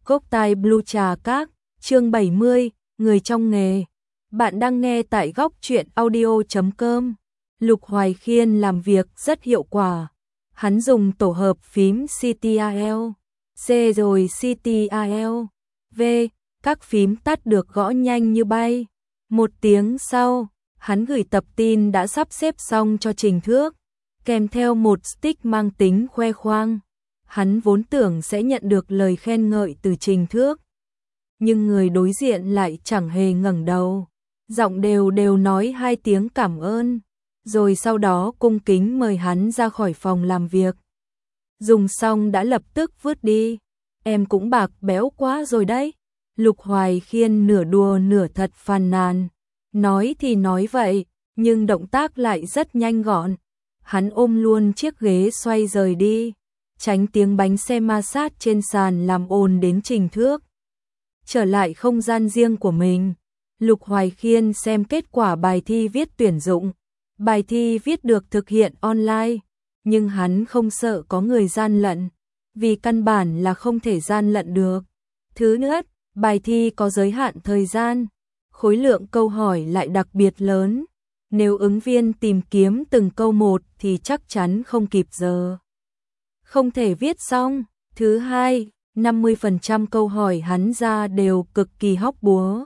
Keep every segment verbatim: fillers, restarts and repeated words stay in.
Cốc tai Blue Trà Các, chương bảy mươi, người trong nghề. Bạn đang nghe tại góc truyện audio chấm com. Lục Hoài Khiên làm việc rất hiệu quả. Hắn dùng tổ hợp phím Ctrl, C rồi Ctrl, V, các phím tắt được gõ nhanh như bay. Một tiếng sau, hắn gửi tập tin đã sắp xếp xong cho Trình Thước, kèm theo một stick mang tính khoe khoang. Hắn vốn tưởng sẽ nhận được lời khen ngợi từ Trình Thước, nhưng người đối diện lại chẳng hề ngẩng đầu, giọng đều đều nói hai tiếng cảm ơn, rồi sau đó cung kính mời hắn ra khỏi phòng làm việc. Dùng xong đã lập tức vứt đi. Em cũng bạc béo quá rồi đấy. Lục Hoài Khiên nửa đùa nửa thật phàn nàn. Nói thì nói vậy, nhưng động tác lại rất nhanh gọn. Hắn ôm luôn chiếc ghế xoay rời đi, tránh tiếng bánh xe ma sát trên sàn làm ồn đến Trình Thước. Trở lại không gian riêng của mình, Lục Hoài Khiên xem kết quả bài thi viết tuyển dụng. Bài thi viết được thực hiện online, nhưng hắn không sợ có người gian lận, vì căn bản là không thể gian lận được. Thứ nhất, bài thi có giới hạn thời gian, khối lượng câu hỏi lại đặc biệt lớn. Nếu ứng viên tìm kiếm từng câu một thì chắc chắn không kịp giờ, không thể viết xong. Thứ hai, năm mươi phần trăm câu hỏi hắn ra đều cực kỳ hóc búa.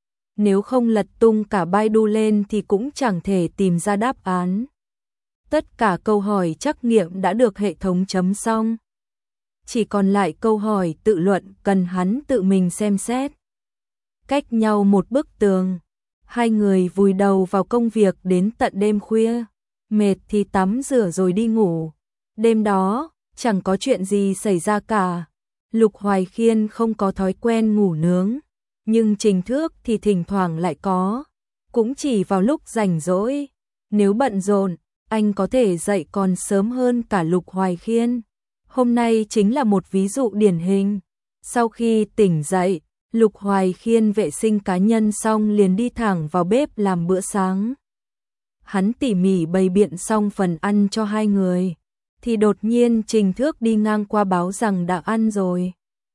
Nếu không lật tung cả Baidu lên thì cũng chẳng thể tìm ra đáp án. Tất cả câu hỏi trắc nghiệm đã được hệ thống chấm xong. Chỉ còn lại câu hỏi tự luận cần hắn tự mình xem xét. Cách nhau một bức tường, hai người vùi đầu vào công việc đến tận đêm khuya. Mệt thì tắm rửa rồi đi ngủ. Đêm đó, chẳng có chuyện gì xảy ra cả. Lục Hoài Khiên không có thói quen ngủ nướng, nhưng Trình Thước thì thỉnh thoảng lại có, cũng chỉ vào lúc rảnh rỗi. Nếu bận rộn, anh có thể dậy còn sớm hơn cả Lục Hoài Khiên. Hôm nay chính là một ví dụ điển hình. Sau khi tỉnh dậy, Lục Hoài Khiên vệ sinh cá nhân xong liền đi thẳng vào bếp làm bữa sáng. Hắn tỉ mỉ bày biện xong phần ăn cho hai người, thì đột nhiên Trình Thước đi ngang qua báo rằng đã ăn rồi.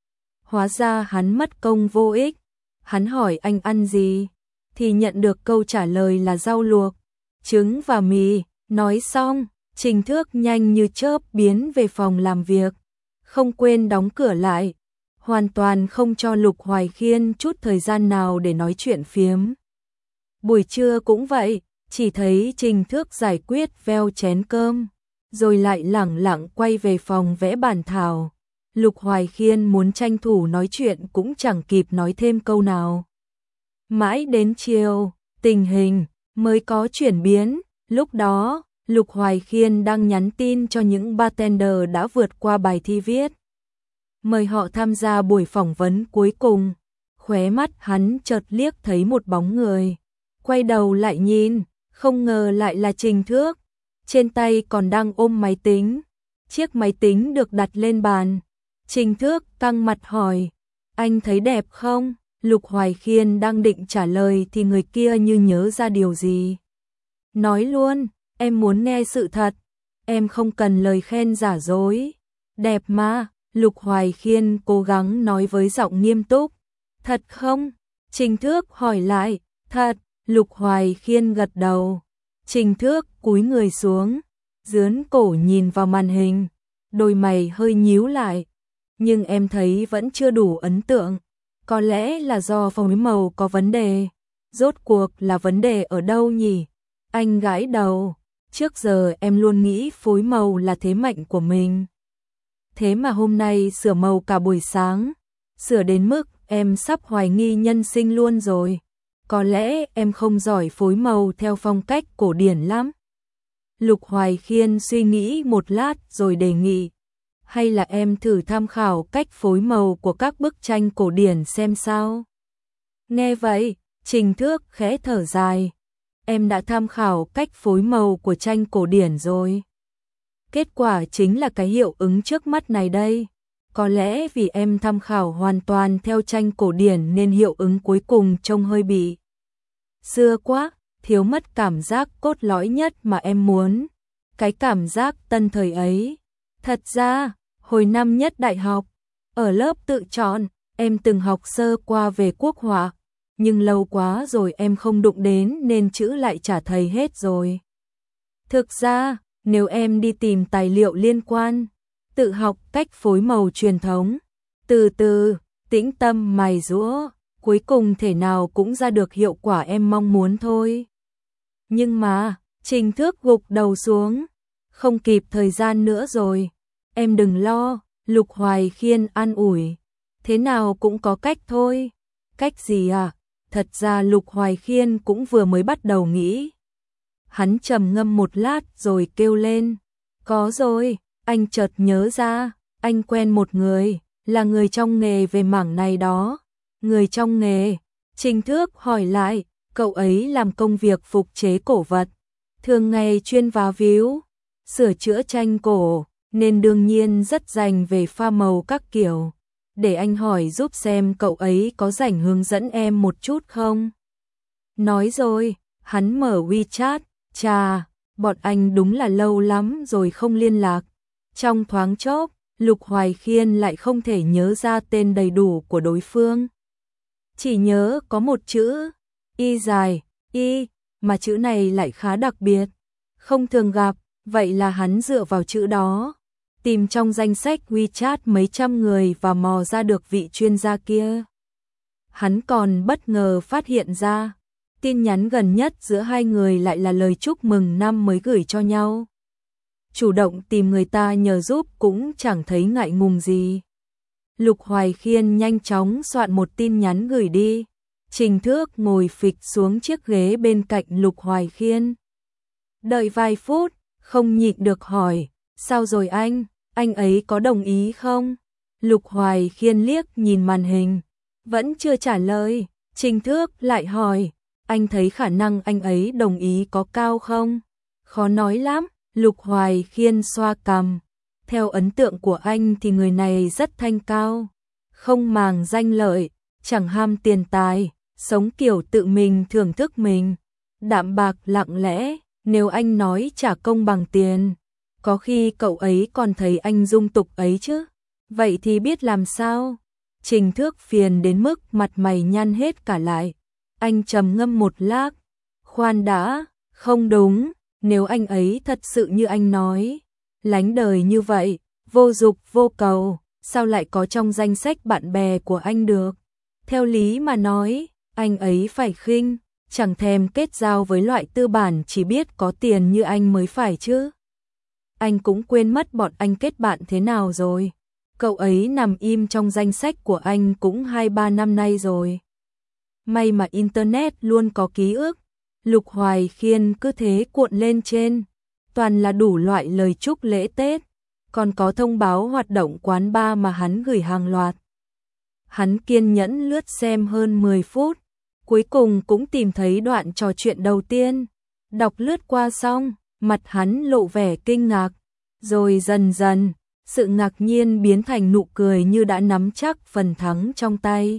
Hóa ra hắn mất công vô ích. Hắn hỏi anh ăn gì, thì nhận được câu trả lời là rau luộc, trứng và mì. Nói xong, Trình Thước nhanh như chớp biến về phòng làm việc, không quên đóng cửa lại, hoàn toàn không cho Lục Hoài Khiên chút thời gian nào để nói chuyện phiếm. Buổi trưa cũng vậy, chỉ thấy Trình Thước giải quyết veo chén cơm, rồi lại lẳng lặng quay về phòng vẽ bản thảo. Lục Hoài Khiên muốn tranh thủ nói chuyện cũng chẳng kịp nói thêm câu nào. Mãi đến chiều, tình hình mới có chuyển biến. Lúc đó, Lục Hoài Khiên đang nhắn tin cho những bartender đã vượt qua bài thi viết, mời họ tham gia buổi phỏng vấn cuối cùng. Khóe mắt hắn chợt liếc thấy một bóng người, quay đầu lại nhìn, không ngờ lại là Trình Thước. Trên tay còn đang ôm máy tính. Chiếc máy tính được đặt lên bàn. Trình Thước căng mặt hỏi, anh thấy đẹp không? Lục Hoài Khiên đang định trả lời thì người kia như nhớ ra điều gì. Nói luôn, em muốn nghe sự thật, em không cần lời khen giả dối. Đẹp mà. Lục Hoài Khiên cố gắng nói với giọng nghiêm túc. Thật không? Trình Thước hỏi lại. Thật. Lục Hoài Khiên gật đầu. Trình Thước cúi người xuống, dướn cổ nhìn vào màn hình, đôi mày hơi nhíu lại. Nhưng em thấy vẫn chưa đủ ấn tượng. Có lẽ là do phối màu có vấn đề. Rốt cuộc là vấn đề ở đâu nhỉ? Anh gãi đầu. Trước giờ em luôn nghĩ phối màu là thế mạnh của mình. Thế mà hôm nay sửa màu cả buổi sáng, sửa đến mức em sắp hoài nghi nhân sinh luôn rồi. Có lẽ em không giỏi phối màu theo phong cách cổ điển lắm. Lục Hoài Khiên suy nghĩ một lát rồi đề nghị, hay là em thử tham khảo cách phối màu của các bức tranh cổ điển xem sao. Nghe vậy, Trình Thước khẽ thở dài. Em đã tham khảo cách phối màu của tranh cổ điển rồi. Kết quả chính là cái hiệu ứng trước mắt này đây. Có lẽ vì em tham khảo hoàn toàn theo tranh cổ điển nên hiệu ứng cuối cùng trông hơi bị xưa quá, thiếu mất cảm giác cốt lõi nhất mà em muốn. Cái cảm giác tân thời ấy. Thật ra, hồi năm nhất đại học, ở lớp tự chọn, Em từng học sơ qua về quốc họa, nhưng lâu quá rồi em không đụng đến nên chữ lại chả thấy hết rồi. Thực ra, nếu em đi tìm tài liệu liên quan, tự học cách phối màu truyền thống, từ từ, tĩnh tâm mài giũa, cuối cùng thể nào cũng ra được hiệu quả em mong muốn thôi. Nhưng mà, Trình Thước gục đầu xuống, không kịp thời gian nữa rồi. Em đừng lo, Lục Hoài Khiên an ủi. Thế nào cũng có cách thôi. Cách gì à? Thật ra Lục Hoài Khiên cũng vừa mới bắt đầu nghĩ. Hắn trầm ngâm một lát rồi kêu lên. Có rồi, anh chợt nhớ ra, anh quen một người, là người trong nghề về mảng này đó. Người trong nghề? Trình Thước hỏi lại, cậu ấy làm công việc phục chế cổ vật, thường ngày chuyên vá víu, sửa chữa tranh cổ, nên đương nhiên rất rành về pha màu các kiểu. Để anh hỏi giúp xem cậu ấy có rảnh hướng dẫn em một chút không? Nói rồi, hắn mở WeChat, chà, bọn anh đúng là lâu lắm rồi không liên lạc. Trong thoáng chốc, Lục Hoài Khiên lại không thể nhớ ra tên đầy đủ của đối phương. Chỉ nhớ có một chữ, Y dài, Y, mà chữ này lại khá đặc biệt, không thường gặp, vậy là hắn dựa vào chữ đó, tìm trong danh sách WeChat mấy trăm người và mò ra được vị chuyên gia kia. Hắn còn bất ngờ phát hiện ra, tin nhắn gần nhất giữa hai người lại là lời chúc mừng năm mới gửi cho nhau. Chủ động tìm người ta nhờ giúp cũng chẳng thấy ngại ngùng gì. Lục Hoài Khiên nhanh chóng soạn một tin nhắn gửi đi. Trình Thước ngồi phịch xuống chiếc ghế bên cạnh Lục Hoài Khiên. Đợi vài phút, không nhịn được hỏi, sao rồi anh, anh ấy có đồng ý không? Lục Hoài Khiên liếc nhìn màn hình, vẫn chưa trả lời. Trình Thước lại hỏi, anh thấy khả năng anh ấy đồng ý có cao không? Khó nói lắm. Lục Hoài Khiên xoa cằm. Theo ấn tượng của anh thì người này rất thanh cao, không màng danh lợi, chẳng ham tiền tài, sống kiểu tự mình thưởng thức mình, đạm bạc lặng lẽ. Nếu anh nói trả công bằng tiền, có khi cậu ấy còn thấy anh dung tục ấy chứ. Vậy thì biết làm sao? Trình Thước phiền đến mức mặt mày nhăn hết cả lại. Anh trầm ngâm một lát. Khoan đã, không đúng, nếu anh ấy thật sự như anh nói, lánh đời như vậy, vô dục vô cầu, sao lại có trong danh sách bạn bè của anh được? Theo lý mà nói, anh ấy phải khinh, chẳng thèm kết giao với loại tư bản chỉ biết có tiền như anh mới phải chứ. Anh cũng quên mất bọn anh kết bạn thế nào rồi. Cậu ấy nằm im trong danh sách của anh cũng hai ba năm nay rồi. May mà Internet luôn có ký ức. Lục Hoài Khiên cứ thế cuộn lên trên, toàn là đủ loại lời chúc lễ Tết, còn có thông báo hoạt động quán bar mà hắn gửi hàng loạt. Hắn kiên nhẫn lướt xem hơn mười phút, cuối cùng cũng tìm thấy đoạn trò chuyện đầu tiên. Đọc lướt qua xong, mặt hắn lộ vẻ kinh ngạc, rồi dần dần, sự ngạc nhiên biến thành nụ cười như đã nắm chắc phần thắng trong tay.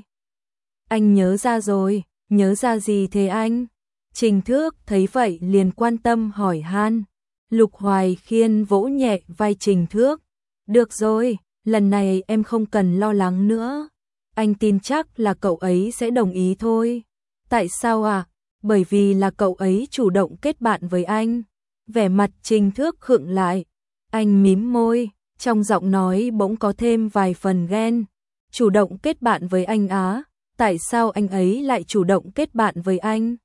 Anh nhớ ra rồi, nhớ ra gì thế anh? Trình Thước thấy vậy liền quan tâm hỏi han. Lục Hoài Khiên vỗ nhẹ vai Trình Thước. Được rồi, lần này em không cần lo lắng nữa. Anh tin chắc là cậu ấy sẽ đồng ý thôi. Tại sao à? Bởi vì là cậu ấy chủ động kết bạn với anh. Vẻ mặt Trình Thước khựng lại. Anh mím môi, trong giọng nói bỗng có thêm vài phần ghen. Chủ động kết bạn với anh á? Tại sao anh ấy lại chủ động kết bạn với anh?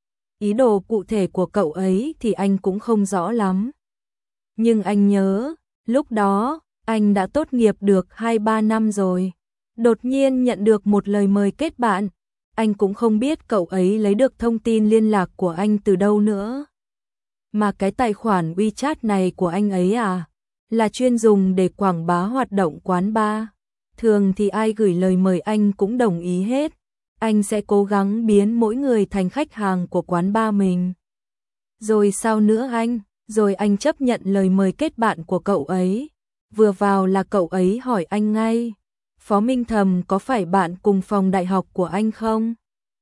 Ý đồ cụ thể của cậu ấy thì anh cũng không rõ lắm. Nhưng anh nhớ, lúc đó, anh đã tốt nghiệp được hai ba năm rồi. Đột nhiên nhận được một lời mời kết bạn. Anh cũng không biết cậu ấy lấy được thông tin liên lạc của anh từ đâu nữa. Mà cái tài khoản WeChat này của anh ấy à, là chuyên dùng để quảng bá hoạt động quán bar. Thường thì ai gửi lời mời anh cũng đồng ý hết. Anh sẽ cố gắng biến mỗi người thành khách hàng của quán bar mình. Rồi sao nữa anh? Rồi anh chấp nhận lời mời kết bạn của cậu ấy. Vừa vào là cậu ấy hỏi anh ngay. Phó Minh Thầm có phải bạn cùng phòng đại học của anh không?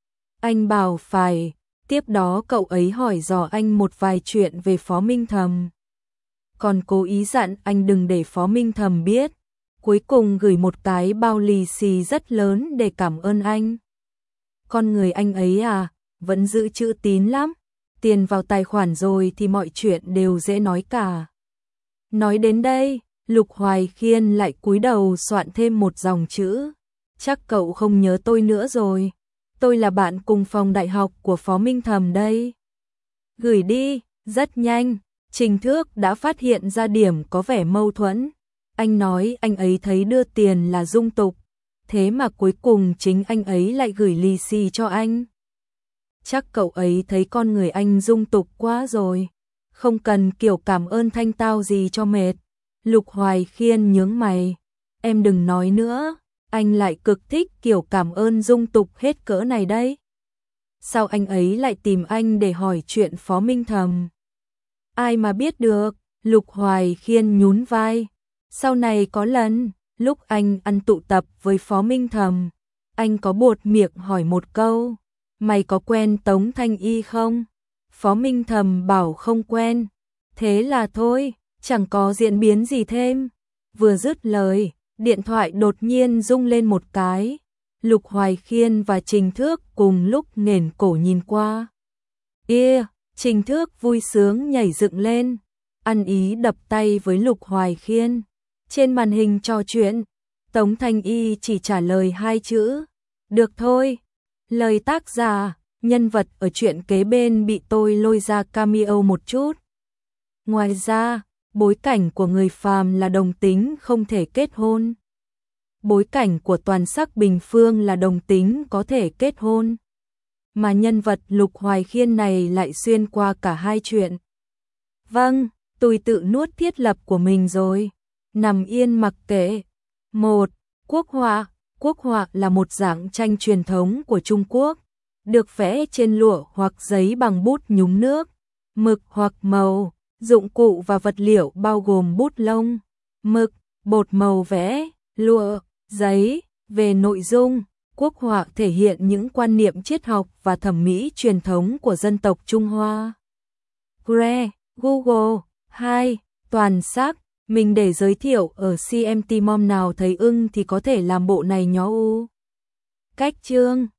Anh bảo phải. Tiếp đó cậu ấy hỏi dò anh một vài chuyện về Phó Minh Thầm. Còn cố ý dặn anh đừng để Phó Minh Thầm biết. cuối cùng gửi một cái bao lì xì rất lớn để cảm ơn anh. Con người anh ấy à, vẫn giữ chữ tín lắm, tiền vào tài khoản rồi thì mọi chuyện đều dễ nói cả. Nói đến đây, Lục Hoài Khiên lại cúi đầu soạn thêm một dòng chữ. Chắc cậu không nhớ tôi nữa rồi. Tôi là bạn cùng phòng đại học của Phó Minh Thầm đây. Gửi đi, rất nhanh, Trình Thước đã phát hiện ra điểm có vẻ mâu thuẫn. Anh nói anh ấy thấy đưa tiền là dung tục, thế mà cuối cùng chính anh ấy lại gửi lì xì cho anh. Chắc cậu ấy thấy con người anh dung tục quá rồi, không cần kiểu cảm ơn thanh tao gì cho mệt. Lục Hoài Khiên nhướng mày, em đừng nói nữa, anh lại cực thích kiểu cảm ơn dung tục hết cỡ này đấy. Sao anh ấy lại tìm anh để hỏi chuyện Phó Minh Thầm? Ai mà biết được, Lục Hoài Khiên nhún vai. Sau này có lần, lúc anh ăn tụ tập với Phó Minh Thầm, anh có buột miệng hỏi một câu, mày có quen Tống Thanh Y không? Phó Minh Thầm bảo không quen. Thế là thôi, chẳng có diễn biến gì thêm. Vừa dứt lời, điện thoại đột nhiên rung lên một cái. Lục Hoài Khiên và Trình Thước cùng lúc nghển cổ nhìn qua. Ê, Trình Thước vui sướng nhảy dựng lên, ăn ý đập tay với Lục Hoài Khiên. Trên màn hình trò chuyện, Tống Thanh Y chỉ trả lời hai chữ, được thôi. Lời tác giả, nhân vật ở chuyện kế bên bị tôi lôi ra cameo một chút. Ngoài ra, bối cảnh của người phàm là đồng tính không thể kết hôn. Bối cảnh của toàn sắc Bình Phương là đồng tính có thể kết hôn. Mà nhân vật Lục Hoài Khiên này lại xuyên qua cả hai chuyện. Vâng, tôi tự nuốt thiết lập của mình rồi. Nằm yên mặc kệ. Một. Quốc họa. Quốc họa là một dạng tranh truyền thống của Trung Quốc, được vẽ trên lụa hoặc giấy bằng bút nhúng nước, mực hoặc màu. Dụng cụ và vật liệu bao gồm bút lông, mực, bột màu vẽ, lụa, giấy. Về nội dung, quốc họa thể hiện những quan niệm triết học và thẩm mỹ truyền thống của dân tộc Trung Hoa. Gre, Google. Hai. Toàn sắc. Mình để giới thiệu ở xê em tê Mom nào thấy ưng thì có thể làm bộ này nhó u. Cách chương